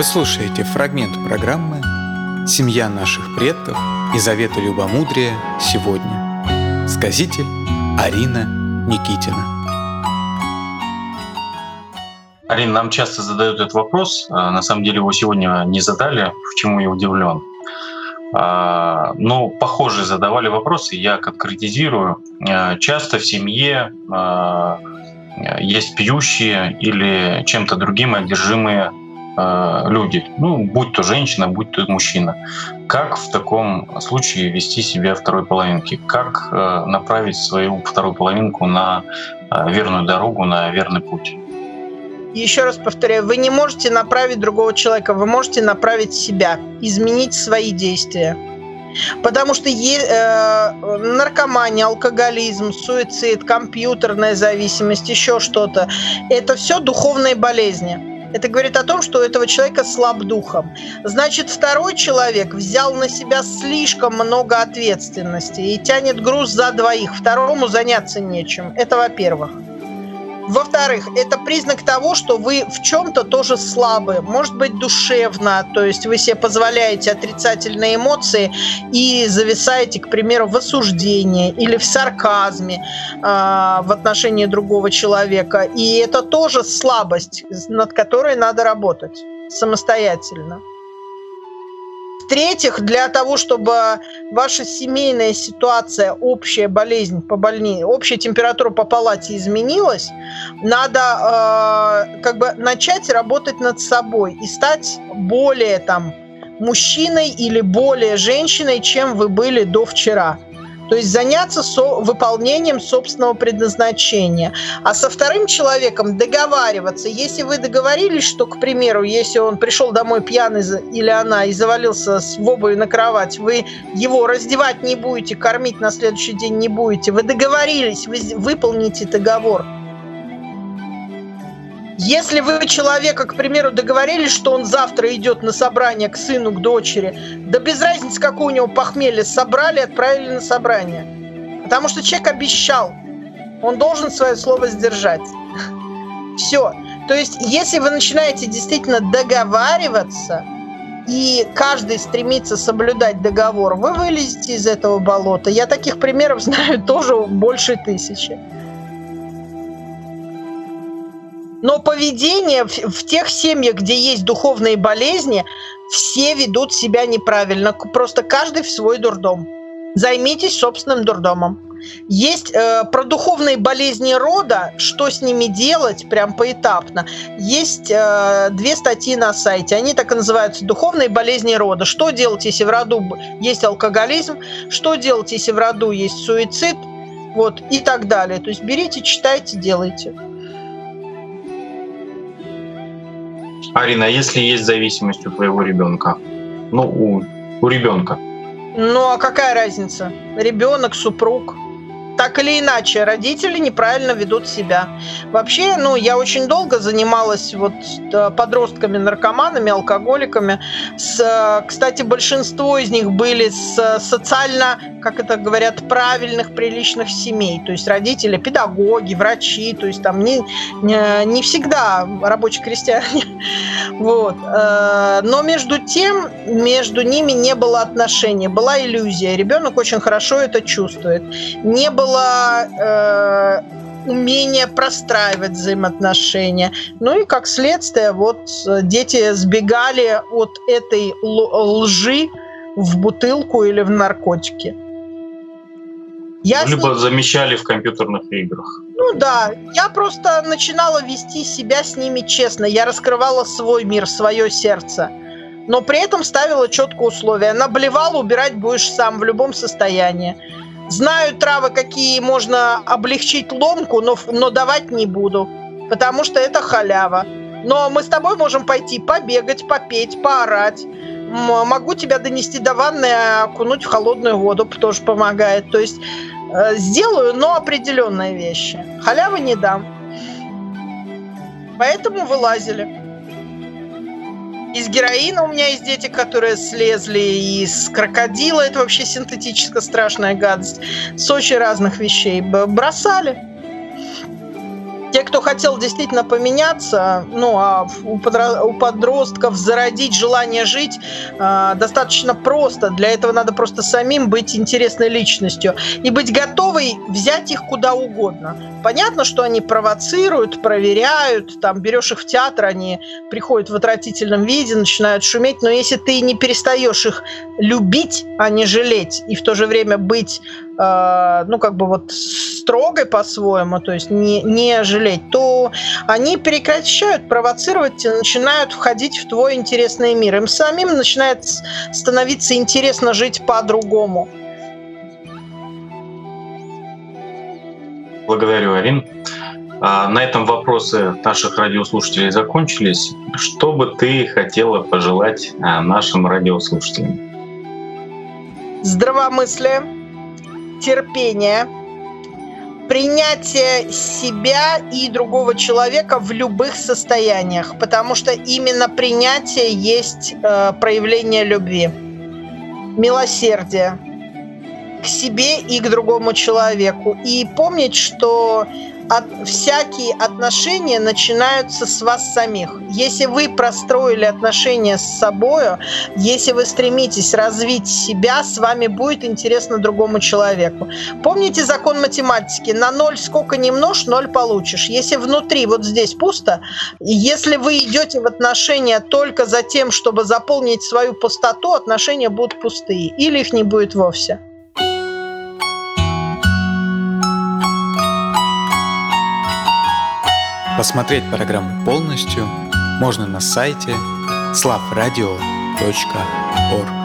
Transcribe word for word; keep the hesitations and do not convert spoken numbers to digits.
Вы слушаете фрагмент программы «Семья наших предков и заветы любомудрия сегодня». Сказитель Арина Никитина. Арина, нам часто задают этот вопрос. На самом деле его сегодня не задали, в чему я удивлен. Но похожие задавали вопросы, я конкретизирую. Часто в семье есть пьющие или чем-то другим одержимые люди, ну, будь то женщина, будь то мужчина. Как в таком случае вести себя второй половинке? Как направить свою вторую половинку на верную дорогу, на верный путь? Еще раз повторяю, вы не можете направить другого человека, вы можете направить себя, изменить свои действия. Потому что э, наркомания, алкоголизм, суицид, компьютерная зависимость, еще что-то – это все духовные болезни. Это говорит о том, что у этого человека слаб духом. Значит, второй человек взял на себя слишком много ответственности и тянет груз за двоих. Второму заняться нечем. Это во-первых. Во-вторых, это признак того, что вы в чем-то тоже слабы. Может быть, душевно, то есть вы себе позволяете отрицательные эмоции и зависаете, к примеру, в осуждении или в сарказме э, в отношении другого человека. И это тоже слабость, над которой надо работать самостоятельно. В-третьих, для того, чтобы ваша семейная ситуация, общая болезнь по больнице, общая температура по палате изменилась, надо э, как бы начать работать над собой и стать более там мужчиной или более женщиной, чем вы были до вчера. То есть заняться со- выполнением собственного предназначения. А со вторым человеком договариваться. Если вы договорились, что, к примеру, если он пришел домой пьяный или она и завалился в обуви на кровать, вы его раздевать не будете, кормить на следующий день не будете. Вы договорились, вы выполните договор. Если вы человека, к примеру, договорились, что он завтра идет на собрание к сыну, к дочери, да без разницы, какое у него похмелье, собрали, отправили на собрание. Потому что человек обещал, он должен свое слово сдержать. Все. То есть, если вы начинаете действительно договариваться, и каждый стремится соблюдать договор, вы вылезете из этого болота. Я таких примеров знаю тоже больше тысячи. Но поведение в, в тех семьях, где есть духовные болезни, все ведут себя неправильно. Просто каждый в свой дурдом. Займитесь собственным дурдомом. Есть э, про духовные болезни рода, что с ними делать, прям поэтапно. Есть э, две статьи на сайте, они так и называются «Духовные болезни рода». Что делать, если в роду есть алкоголизм? Что делать, если в роду есть суицид? Вот, и так далее. То есть берите, читайте, делайте. Арина, а если есть зависимость у твоего ребенка? Ну, у, у ребенка. Ну, а какая разница? Ребенок, супруг. Так или иначе, родители неправильно ведут себя. Вообще, ну, я очень долго занималась вот подростками, наркоманами, алкоголиками. С, кстати, большинство из них были с социально, как это говорят, правильных, приличных семей. То есть родители, педагоги, врачи, то есть там не, не, не всегда рабочие крестьяне. Вот. Но между тем, между ними не было отношений, была иллюзия. Ребенок очень хорошо это чувствует. Не было было э, умение простраивать взаимоотношения. Ну и как следствие, вот дети сбегали от этой лжи в бутылку или в наркотики. Я Либо ним... замещали в компьютерных играх. Ну да, я просто начинала вести себя с ними честно. Я раскрывала свой мир, свое сердце. Но при этом ставила четкое условие. Наблевал, убирать будешь сам в любом состоянии. Знаю травы, какие можно облегчить ломку, но, но давать не буду, потому что это халява. Но мы с тобой можем пойти побегать, попеть, поорать. М- могу тебя донести до ванны, окунуть в холодную воду, тоже помогает. То есть э, сделаю, но определенные вещи. Халявы не дам. Поэтому вылазили. Из героина у меня есть дети, которые слезли, из крокодила, это вообще Те, кто хотел действительно поменяться, ну, а у, подро- у подростков зародить желание жить э, достаточно просто. Для этого надо просто самим быть интересной личностью и быть готовой взять их куда угодно. Понятно, что они провоцируют, проверяют, там, берешь их в театр, они приходят в отвратительном виде, начинают шуметь, но если ты не перестаешь их любить, а не жалеть, и в то же время быть, э, ну, как бы вот строгой по-своему, то есть не, не жалеть, то они прекращают провоцировать и начинают входить в твой интересный мир. Им самим начинает становиться интересно жить по-другому. Благодарю, Арин. На этом вопросы наших радиослушателей закончились. Что бы ты хотела пожелать нашим радиослушателям? Здравомыслие, терпение, принятие себя и другого человека в любых состояниях, потому что именно принятие есть э, проявление любви, милосердие к себе и к другому человеку. И помнить, что от, всякие отношения начинаются с вас самих. Если вы простроили отношения с собой, если вы стремитесь развить себя, с вами будет интересно другому человеку. Помните закон математики. На ноль сколько ни множь, ноль получишь. Если внутри вот здесь пусто, если вы идете в отношения только за тем, чтобы заполнить свою пустоту, отношения будут пустые. Или их не будет вовсе. Посмотреть программу полностью можно на сайте славрадио точка орг.